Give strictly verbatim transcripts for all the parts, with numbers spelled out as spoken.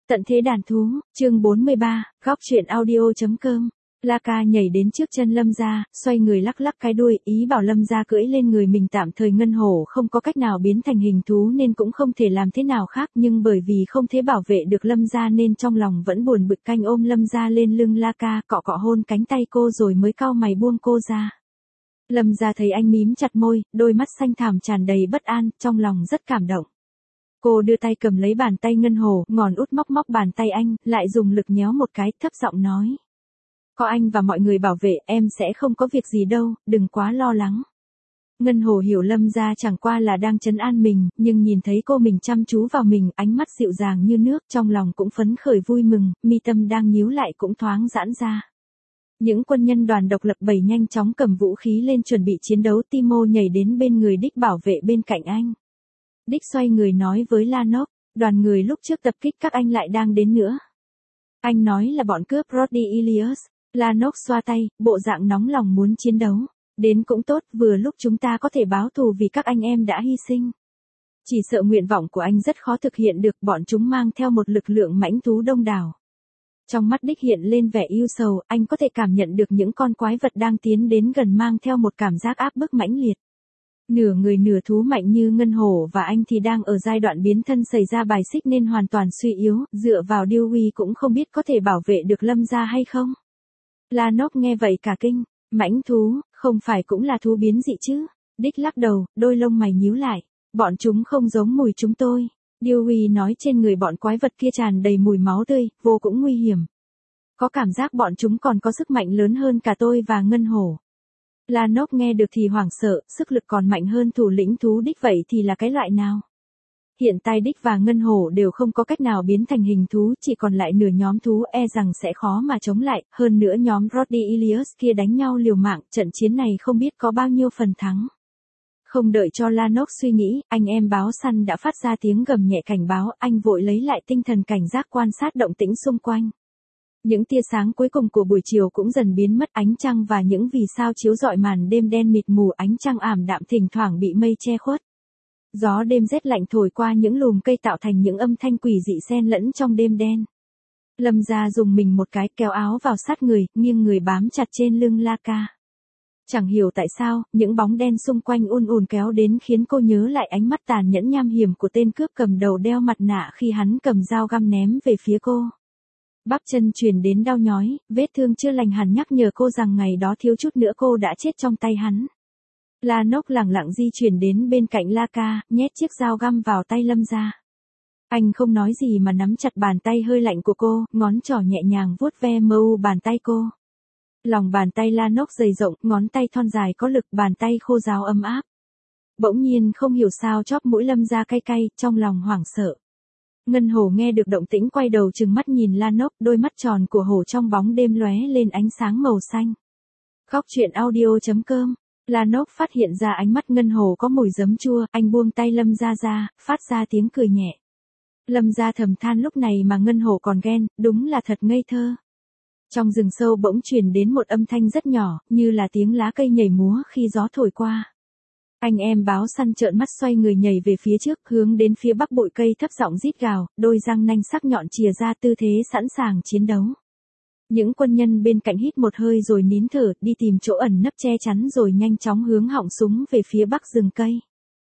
Tận thế đàn thú, chương bốn mươi ba, góc truyện audio.com. La Ca nhảy đến trước chân Lâm Gia, xoay người lắc lắc cái đuôi, ý bảo Lâm Gia cưỡi lên người mình. Tạm thời ngân hổ không có cách nào biến thành hình thú nên cũng không thể làm thế nào khác, nhưng bởi vì không thể bảo vệ được Lâm Gia nên trong lòng vẫn buồn bực, canh ôm Lâm Gia lên lưng La Ca, cọ cọ hôn cánh tay cô rồi mới cau mày buông cô ra. Lâm Gia thấy anh mím chặt môi, đôi mắt xanh thẳm tràn đầy bất an, trong lòng rất cảm động. Cô đưa tay cầm lấy bàn tay ngân hổ, ngòn út móc móc bàn tay anh, lại dùng lực nhéo một cái, thấp giọng nói. Có anh và mọi người bảo vệ, em sẽ không có việc gì đâu, đừng quá lo lắng. Ngân hổ hiểu Lâm Gia chẳng qua là đang trấn an mình, nhưng nhìn thấy cô mình chăm chú vào mình, ánh mắt dịu dàng như nước, trong lòng cũng phấn khởi vui mừng, mi tâm đang nhíu lại cũng thoáng giãn ra. Những quân nhân đoàn độc lập bảy nhanh chóng cầm vũ khí lên chuẩn bị chiến đấu. Timo nhảy đến bên người Đích bảo vệ bên cạnh anh. Đích xoay người nói với Lanok, đoàn người lúc trước tập kích các anh lại đang đến nữa. Anh nói là bọn cướp Roddy Ilias. Lanok xoa tay, bộ dạng nóng lòng muốn chiến đấu. Đến cũng tốt, vừa lúc chúng ta có thể báo thù vì các anh em đã hy sinh. Chỉ sợ nguyện vọng của anh rất khó thực hiện được, bọn chúng mang theo một lực lượng mãnh thú đông đảo. Trong mắt Đích hiện lên vẻ yêu sầu, anh có thể cảm nhận được những con quái vật đang tiến đến gần mang theo một cảm giác áp bức mãnh liệt. Nửa người nửa thú mạnh như ngân hổ và anh thì đang ở giai đoạn biến thân xảy ra bài xích nên hoàn toàn suy yếu, dựa vào Dewey cũng không biết có thể bảo vệ được Lâm Gia hay không. Lanok nghe vậy cả kinh, mãnh thú, không phải cũng là thú biến dị chứ? Đích lắc đầu, đôi lông mày nhíu lại, bọn chúng không giống mùi chúng tôi. Dewey nói trên người bọn quái vật kia tràn đầy mùi máu tươi, vô cũng nguy hiểm. Có cảm giác bọn chúng còn có sức mạnh lớn hơn cả tôi và ngân hổ. Lanok nghe được thì hoảng sợ, sức lực còn mạnh hơn thủ lĩnh thú Đích, vậy thì là cái loại nào? Hiện tại Đích và ngân hổ đều không có cách nào biến thành hình thú, chỉ còn lại nửa nhóm thú, e rằng sẽ khó mà chống lại, hơn nữa nhóm Roddy Ilias kia đánh nhau liều mạng, trận chiến này không biết có bao nhiêu phần thắng. Không đợi cho Lanok suy nghĩ, anh em báo săn đã phát ra tiếng gầm nhẹ cảnh báo, anh vội lấy lại tinh thần cảnh giác quan sát động tĩnh xung quanh. Những tia sáng cuối cùng của buổi chiều cũng dần biến mất, ánh trăng và những vì sao chiếu rọi màn đêm đen mịt mù, ánh trăng ảm đạm thỉnh thoảng bị mây che khuất. Gió đêm rét lạnh thổi qua những lùm cây tạo thành những âm thanh quỷ dị xen lẫn trong đêm đen. Lâm Gia dùng mình một cái, kéo áo vào sát người, nghiêng người bám chặt trên lưng La Ca. Chẳng hiểu tại sao, những bóng đen xung quanh ùn ùn kéo đến khiến cô nhớ lại ánh mắt tàn nhẫn nham hiểm của tên cướp cầm đầu đeo mặt nạ khi hắn cầm dao găm ném về phía cô. Bắp chân truyền đến đau nhói, vết thương chưa lành hẳn nhắc nhở cô rằng ngày đó thiếu chút nữa cô đã chết trong tay hắn. Lanok lẳng lặng di chuyển đến bên cạnh La Ca, nhét chiếc dao găm vào tay Lâm Gia. Anh không nói gì mà nắm chặt bàn tay hơi lạnh của cô, ngón trỏ nhẹ nhàng vuốt ve mờ u bàn tay cô. Lòng bàn tay Lanok dày rộng, ngón tay thon dài có lực, bàn tay khô ráo ấm áp. Bỗng nhiên không hiểu sao chóp mũi Lâm Gia cay cay, trong lòng hoảng sợ. Ngân hổ nghe được động tĩnh quay đầu trừng mắt nhìn Lanok, đôi mắt tròn của hổ trong bóng đêm lóe lên ánh sáng màu xanh. Góc truyện audio.com. Lanok phát hiện ra ánh mắt ngân hổ có mùi giấm chua, anh buông tay Lâm Gia ra, phát ra tiếng cười nhẹ. Lâm Gia thầm than lúc này mà ngân hổ còn ghen, đúng là thật ngây thơ. Trong rừng sâu bỗng truyền đến một âm thanh rất nhỏ, như là tiếng lá cây nhảy múa khi gió thổi qua. Anh em báo săn trợn mắt xoay người nhảy về phía trước, hướng đến phía bắc bụi cây thấp giọng rít gào, đôi răng nanh sắc nhọn chìa ra tư thế sẵn sàng chiến đấu. Những quân nhân bên cạnh hít một hơi rồi nín thở, đi tìm chỗ ẩn nấp che chắn rồi nhanh chóng hướng họng súng về phía bắc rừng cây.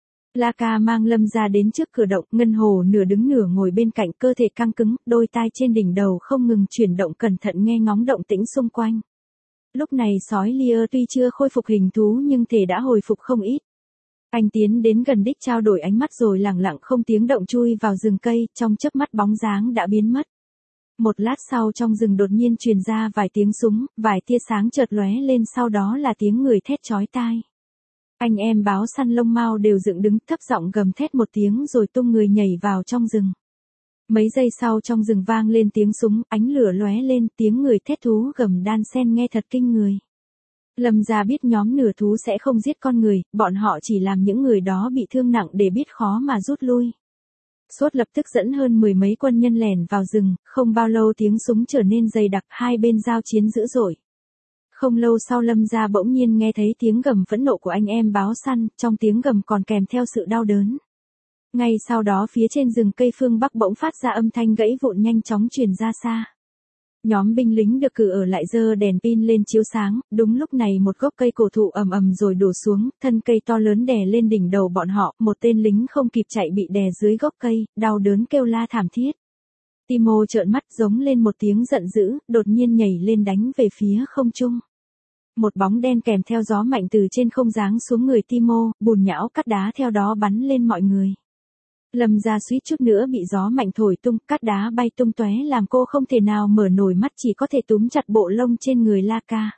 La Ca mang Lâm Gia đến trước cửa động, ngân hổ nửa đứng nửa ngồi bên cạnh, cơ thể căng cứng, đôi tai trên đỉnh đầu không ngừng chuyển động cẩn thận nghe ngóng động tĩnh xung quanh. Lúc này sói Lear tuy chưa khôi phục hình thú nhưng thể đã hồi phục không ít. Anh tiến đến gần Đích trao đổi ánh mắt rồi lẳng lặng không tiếng động chui vào rừng cây, trong chớp mắt bóng dáng đã biến mất. Một lát sau trong rừng đột nhiên truyền ra vài tiếng súng, vài tia sáng chợt lóe lên, sau đó là tiếng người thét chói tai. Anh em báo săn lông mao đều dựng đứng, thấp giọng gầm thét một tiếng rồi tung người nhảy vào trong rừng. Mấy giây sau trong rừng vang lên tiếng súng, ánh lửa lóe lên, tiếng người thét thú gầm đan xen nghe thật kinh người. Lâm Gia biết nhóm nửa thú sẽ không giết con người, bọn họ chỉ làm những người đó bị thương nặng để biết khó mà rút lui. Sốt lập tức dẫn hơn mười mấy quân nhân lẻn vào rừng, không bao lâu tiếng súng trở nên dày đặc, hai bên giao chiến dữ dội. Không lâu sau Lâm Gia bỗng nhiên nghe thấy tiếng gầm phẫn nộ của anh em báo săn, trong tiếng gầm còn kèm theo sự đau đớn. Ngay sau đó phía trên rừng cây phương Bắc bỗng phát ra âm thanh gãy vụn nhanh chóng truyền ra xa. Nhóm binh lính được cử ở lại giơ đèn pin lên chiếu sáng, đúng lúc này một gốc cây cổ thụ ầm ầm rồi đổ xuống, thân cây to lớn đè lên đỉnh đầu bọn họ, một tên lính không kịp chạy bị đè dưới gốc cây, đau đớn kêu la thảm thiết. Timo trợn mắt giống lên một tiếng giận dữ, đột nhiên nhảy lên đánh về phía không trung. Một bóng đen kèm theo gió mạnh từ trên không giáng xuống người Timo, bùn nhão cát đá theo đó bắn lên mọi người. Lâm Gia suýt chút nữa bị gió mạnh thổi tung, cát đá bay tung tóe làm cô không thể nào mở nổi mắt, chỉ có thể túm chặt bộ lông trên người Laka.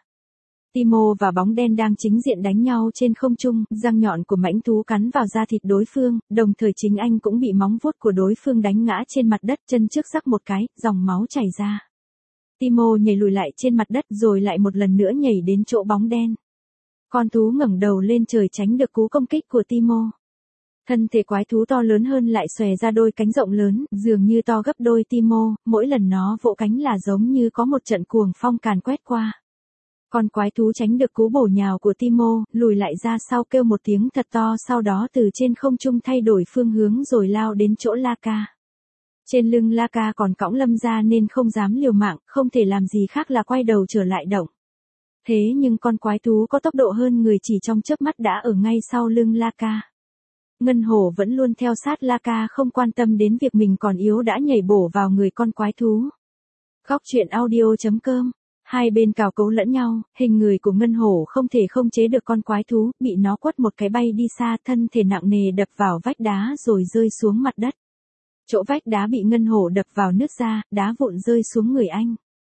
Timo và bóng đen đang chính diện đánh nhau trên không trung, răng nhọn của mãnh thú cắn vào da thịt đối phương, đồng thời chính anh cũng bị móng vuốt của đối phương đánh ngã trên mặt đất, chân trước rắc một cái, dòng máu chảy ra. Timo nhảy lùi lại trên mặt đất rồi lại một lần nữa nhảy đến chỗ bóng đen. Con thú ngẩng đầu lên trời tránh được cú công kích của Timo. Thân thể quái thú to lớn hơn lại xòe ra đôi cánh rộng lớn, dường như to gấp đôi Timo, mỗi lần nó vỗ cánh là giống như có một trận cuồng phong càn quét qua. Con quái thú tránh được cú bổ nhào của Timo, lùi lại ra sau kêu một tiếng thật to, sau đó từ trên không trung thay đổi phương hướng rồi lao đến chỗ Laka. Trên lưng Laka còn cõng Lâm Gia nên không dám liều mạng, không thể làm gì khác là quay đầu trở lại động. Thế nhưng con quái thú có tốc độ hơn người, chỉ trong chớp mắt đã ở ngay sau lưng Laka. Ngân hổ vẫn luôn theo sát Laka, không quan tâm đến việc mình còn yếu đã nhảy bổ vào người con quái thú. Góc truyện audio chấm com. Hai bên cào cấu lẫn nhau, hình người của ngân hổ không thể không chế được con quái thú, bị nó quất một cái bay đi xa, thân thể nặng nề đập vào vách đá rồi rơi xuống mặt đất. Chỗ vách đá bị ngân hổ đập vào nứt ra, đá vụn rơi xuống người anh.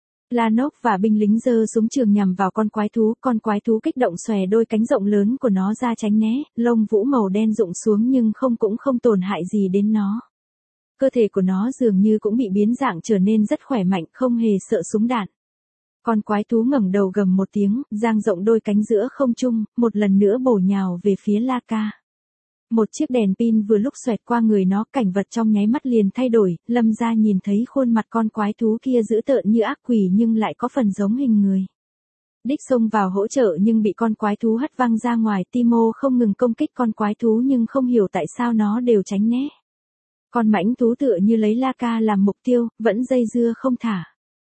Lanok và binh lính giơ súng trường nhằm vào con quái thú, con quái thú kích động xòe đôi cánh rộng lớn của nó ra tránh né, lông vũ màu đen rụng xuống nhưng không cũng không tổn hại gì đến nó. Cơ thể của nó dường như cũng bị biến dạng trở nên rất khỏe mạnh, không hề sợ súng đạn. Con quái thú ngẩng đầu gầm một tiếng, dang rộng đôi cánh giữa không trung, một lần nữa bổ nhào về phía Laka. Một chiếc đèn pin vừa lúc xoẹt qua người nó, cảnh vật trong nháy mắt liền thay đổi, Lâm Gia nhìn thấy khuôn mặt con quái thú kia dữ tợn như ác quỷ nhưng lại có phần giống hình người. Đích xông vào hỗ trợ nhưng bị con quái thú hất văng ra ngoài, Timo không ngừng công kích con quái thú nhưng không hiểu tại sao nó đều tránh né. Con mãnh thú tựa như lấy Laka làm mục tiêu, vẫn dây dưa không thả.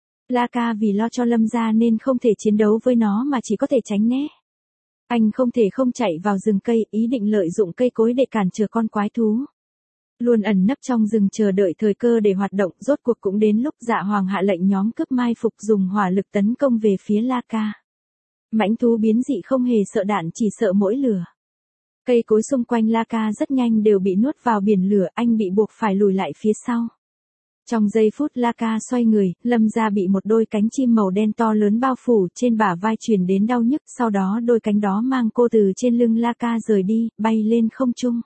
Laka vì lo cho Lâm Gia nên không thể chiến đấu với nó mà chỉ có thể tránh né. Anh không thể không chạy vào rừng cây, ý định lợi dụng cây cối để cản trở con quái thú. Luôn ẩn nấp trong rừng chờ đợi thời cơ để hoạt động, rốt cuộc cũng đến lúc Dạ Hoàng hạ lệnh nhóm cướp mai phục dùng hỏa lực tấn công về phía Laka. Mãnh thú biến dị không hề sợ đạn, chỉ sợ mỗi lửa. Cây cối xung quanh Laka rất nhanh đều bị nuốt vào biển lửa, anh bị buộc phải lùi lại phía sau. Trong giây phút Laka xoay người, Lâm Gia bị một đôi cánh chim màu đen to lớn bao phủ, trên bả vai truyền đến đau nhức, sau đó đôi cánh đó mang cô từ trên lưng Laka rời đi, bay lên không trung.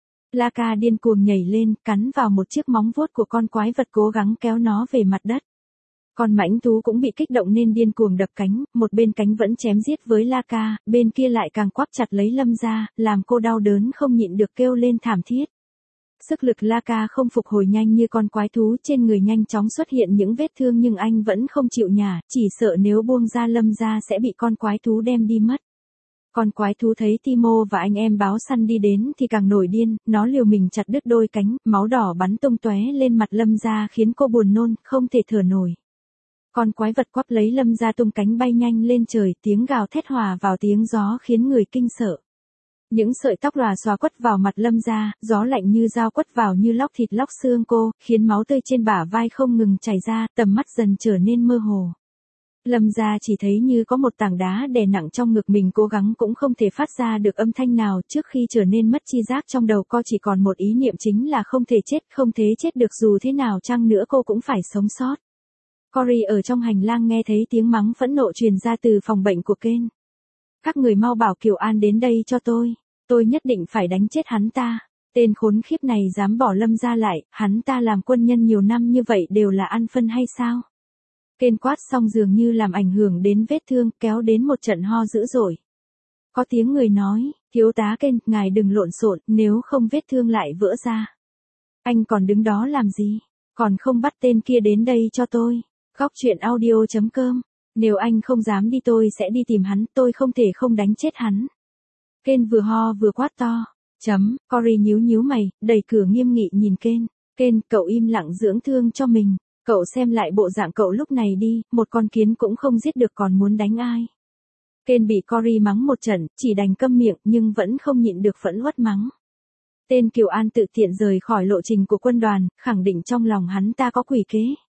Laka điên cuồng nhảy lên, cắn vào một chiếc móng vuốt của con quái vật cố gắng kéo nó về mặt đất. Con mãnh thú cũng bị kích động nên điên cuồng đập cánh, một bên cánh vẫn chém giết với Laka, bên kia lại càng quắp chặt lấy Lâm Gia, làm cô đau đớn không nhịn được kêu lên thảm thiết. Sức lực Laka không phục hồi nhanh như con quái thú, trên người nhanh chóng xuất hiện những vết thương nhưng anh vẫn không chịu nhả, chỉ sợ nếu buông ra Lâm Gia sẽ bị con quái thú đem đi mất. Con quái thú thấy Timo và anh em báo săn đi đến thì càng nổi điên, nó liều mình chặt đứt đôi cánh, máu đỏ bắn tung tóe lên mặt Lâm Gia khiến cô buồn nôn, không thể thở nổi. Con quái vật quắp lấy Lâm Gia tung cánh bay nhanh lên trời, tiếng gào thét hòa vào tiếng gió khiến người kinh sợ. Những sợi tóc lòa xòa quất vào mặt Lâm Gia, gió lạnh như dao quất vào như lóc thịt lóc xương cô, khiến máu tươi trên bả vai không ngừng chảy ra, tầm mắt dần trở nên mơ hồ. Lâm Gia chỉ thấy như có một tảng đá đè nặng trong ngực mình, cố gắng cũng không thể phát ra được âm thanh nào, trước khi trở nên mất chi giác trong đầu cô chỉ còn một ý niệm chính là không thể chết, không thể chết được, dù thế nào chăng nữa cô cũng phải sống sót. Cory ở trong hành lang nghe thấy tiếng mắng phẫn nộ truyền ra từ phòng bệnh của Ken. Các người mau bảo Kiều An đến đây cho tôi. Tôi nhất định phải đánh chết hắn ta. Tên khốn khiếp này dám bỏ Lâm Gia lại, hắn ta làm quân nhân nhiều năm như vậy đều là ăn phân hay sao? Ken quát xong dường như làm ảnh hưởng đến vết thương, kéo đến một trận ho dữ dội. Có tiếng người nói, thiếu tá Ken, ngài đừng lộn xộn, nếu không vết thương lại vỡ ra. Anh còn đứng đó làm gì? Còn không bắt tên kia đến đây cho tôi. Góc truyện audio chấm com. Nếu anh không dám đi tôi sẽ đi tìm hắn, tôi không thể không đánh chết hắn. Ken vừa ho vừa quát to. Chấm, Cory nhíu nhíu mày, đẩy cửa nghiêm nghị nhìn Ken. Ken, cậu im lặng dưỡng thương cho mình. Cậu xem lại bộ dạng cậu lúc này đi, một con kiến cũng không giết được còn muốn đánh ai. Ken bị Cory mắng một trận, chỉ đành câm miệng nhưng vẫn không nhịn được phẫn uất mắng. Tên Kiều An tự tiện rời khỏi lộ trình của quân đoàn, khẳng định trong lòng hắn ta có quỷ kế.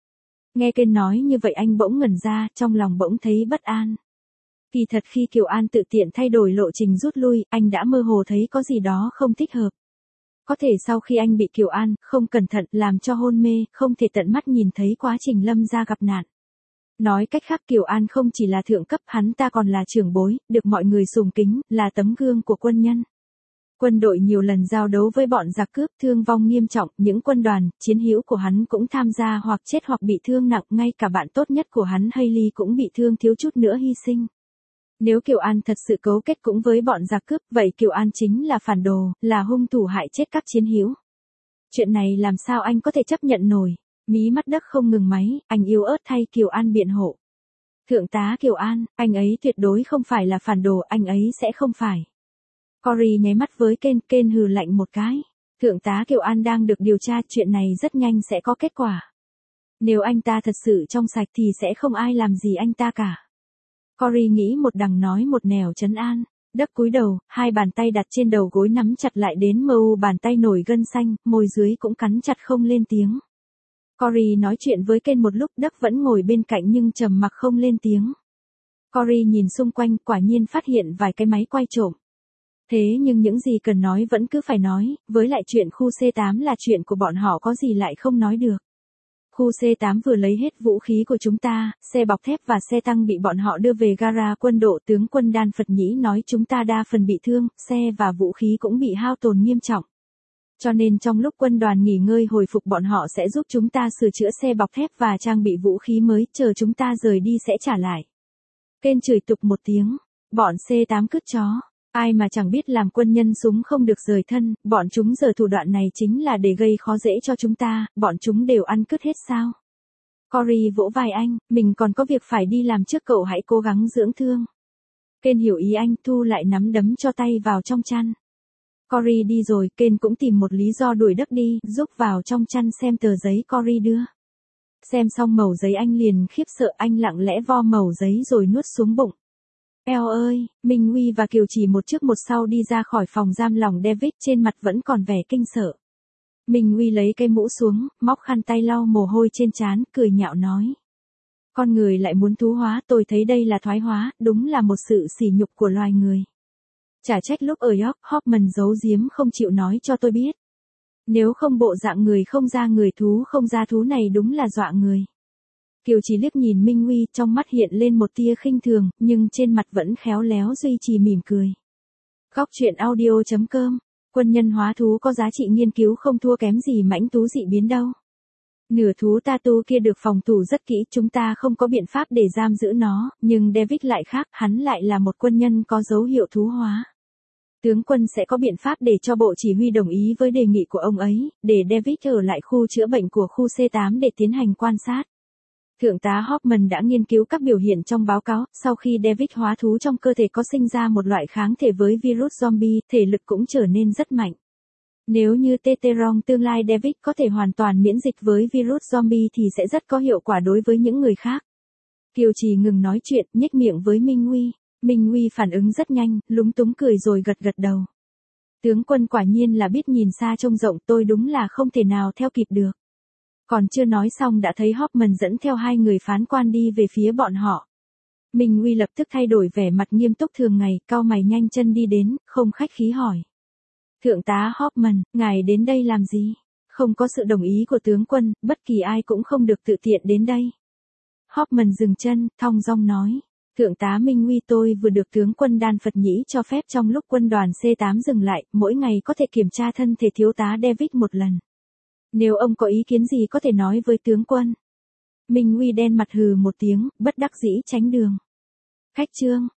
Nghe Ken nói như vậy anh bỗng ngẩn ra, trong lòng bỗng thấy bất an. Kỳ thật khi Kiều An tự tiện thay đổi lộ trình rút lui, anh đã mơ hồ thấy có gì đó không thích hợp. Có thể sau khi anh bị Kiều An, không cẩn thận, làm cho hôn mê, không thể tận mắt nhìn thấy quá trình Lâm gia gặp nạn. Nói cách khác Kiều An không chỉ là thượng cấp, hắn ta còn là trưởng bối, được mọi người sùng kính, là tấm gương của quân nhân. Quân đội nhiều lần giao đấu với bọn giặc cướp, thương vong nghiêm trọng, những quân đoàn, chiến hữu của hắn cũng tham gia hoặc chết hoặc bị thương nặng, ngay cả bạn tốt nhất của hắn Hailey cũng bị thương thiếu chút nữa hy sinh. Nếu Kiều An thật sự cấu kết cũng với bọn giặc cướp, vậy Kiều An chính là phản đồ, là hung thủ hại chết các chiến hữu. Chuyện này làm sao anh có thể chấp nhận nổi? Mí mắt Đức không ngừng máy, anh yếu ớt thay Kiều An biện hộ. Thượng tá Kiều An, anh ấy tuyệt đối không phải là phản đồ, anh ấy sẽ không phải. Cory nháy mắt với Ken, Ken hừ lạnh một cái. Thượng tá Kiều An đang được điều tra, chuyện này rất nhanh sẽ có kết quả. Nếu anh ta thật sự trong sạch thì sẽ không ai làm gì anh ta cả. Cory nghĩ một đằng nói một nẻo trấn an. Đức cúi đầu, hai bàn tay đặt trên đầu gối nắm chặt lại đến mờ u, bàn tay nổi gân xanh, môi dưới cũng cắn chặt không lên tiếng. Cory nói chuyện với Ken một lúc, Đức vẫn ngồi bên cạnh nhưng trầm mặc không lên tiếng. Cory nhìn xung quanh, quả nhiên phát hiện vài cái máy quay trộm. Thế nhưng những gì cần nói vẫn cứ phải nói, với lại chuyện khu C tám là chuyện của bọn họ, có gì lại không nói được. Khu C tám vừa lấy hết vũ khí của chúng ta, xe bọc thép và xe tăng bị bọn họ đưa về gara quân độ. Tướng quân Đan Phật Nhĩ nói chúng ta đa phần bị thương, xe và vũ khí cũng bị hao tổn nghiêm trọng. Cho nên trong lúc quân đoàn nghỉ ngơi hồi phục, bọn họ sẽ giúp chúng ta sửa chữa xe bọc thép và trang bị vũ khí mới, chờ chúng ta rời đi sẽ trả lại. Ken chửi tục một tiếng, bọn C tám cứt chó. Ai mà chẳng biết làm quân nhân súng không được rời thân, bọn chúng giờ thủ đoạn này chính là để gây khó dễ cho chúng ta, bọn chúng đều ăn cứt hết sao. Cory vỗ vai anh, mình còn có việc phải đi làm trước, cậu hãy cố gắng dưỡng thương. Ken hiểu ý anh, thu lại nắm đấm cho tay vào trong chăn. Cory đi rồi, Ken cũng tìm một lý do đuổi Đức đi, rúc vào trong chăn xem tờ giấy Cory đưa. Xem xong mẩu giấy anh liền khiếp sợ, anh lặng lẽ vo mẩu giấy rồi nuốt xuống bụng. Eo ơi, Minh Huy và Kiều Trì một trước một sau đi ra khỏi phòng giam lòng, David trên mặt vẫn còn vẻ kinh sợ. Minh Huy lấy cây mũ xuống, móc khăn tay lau mồ hôi trên trán, cười nhạo nói. Con người lại muốn thú hóa, tôi thấy đây là thoái hóa, đúng là một sự sỉ nhục của loài người. Chả trách lúc ở York, Hoffman giấu giếm không chịu nói cho tôi biết. Nếu không bộ dạng người không ra người, thú không ra thú này đúng là dọa người. Kiều Trì liếc nhìn Minh Huy, trong mắt hiện lên một tia khinh thường, nhưng trên mặt vẫn khéo léo duy trì mỉm cười. Góc truyện audio chấm com, quân nhân hóa thú có giá trị nghiên cứu không thua kém gì mãnh thú dị biến đâu. Nửa thú Tatu kia được phòng thủ rất kỹ, chúng ta không có biện pháp để giam giữ nó, nhưng David lại khác, hắn lại là một quân nhân có dấu hiệu thú hóa. Tướng quân sẽ có biện pháp để cho bộ chỉ huy đồng ý với đề nghị của ông ấy, để David ở lại khu chữa bệnh của khu C tám để tiến hành quan sát. Thượng tá Hoffman đã nghiên cứu các biểu hiện trong báo cáo, sau khi David hóa thú trong cơ thể có sinh ra một loại kháng thể với virus zombie, thể lực cũng trở nên rất mạnh. Nếu như Teteron tương lai David có thể hoàn toàn miễn dịch với virus zombie thì sẽ rất có hiệu quả đối với những người khác. Kiều Trì ngừng nói chuyện, nhếch miệng với Minh Huy. Minh Huy phản ứng rất nhanh, lúng túng cười rồi gật gật đầu. Tướng quân quả nhiên là biết nhìn xa trông rộng, tôi đúng là không thể nào theo kịp được. Còn chưa nói xong đã thấy Hoffman dẫn theo hai người phán quan đi về phía bọn họ. Minh Huy lập tức thay đổi vẻ mặt nghiêm túc thường ngày, cau mày nhanh chân đi đến, không khách khí hỏi. Thượng tá Hoffman, ngài đến đây làm gì? Không có sự đồng ý của tướng quân, bất kỳ ai cũng không được tự tiện đến đây. Hoffman dừng chân, thong dong nói. Thượng tá Minh Huy, tôi vừa được tướng quân Đan Phật Nhĩ cho phép trong lúc quân đoàn C tám dừng lại, mỗi ngày có thể kiểm tra thân thể thiếu tá David một lần. Nếu ông có ý kiến gì có thể nói với tướng quân. Minh Huy đen mặt hừ một tiếng, bất đắc dĩ tránh đường. Khách trương,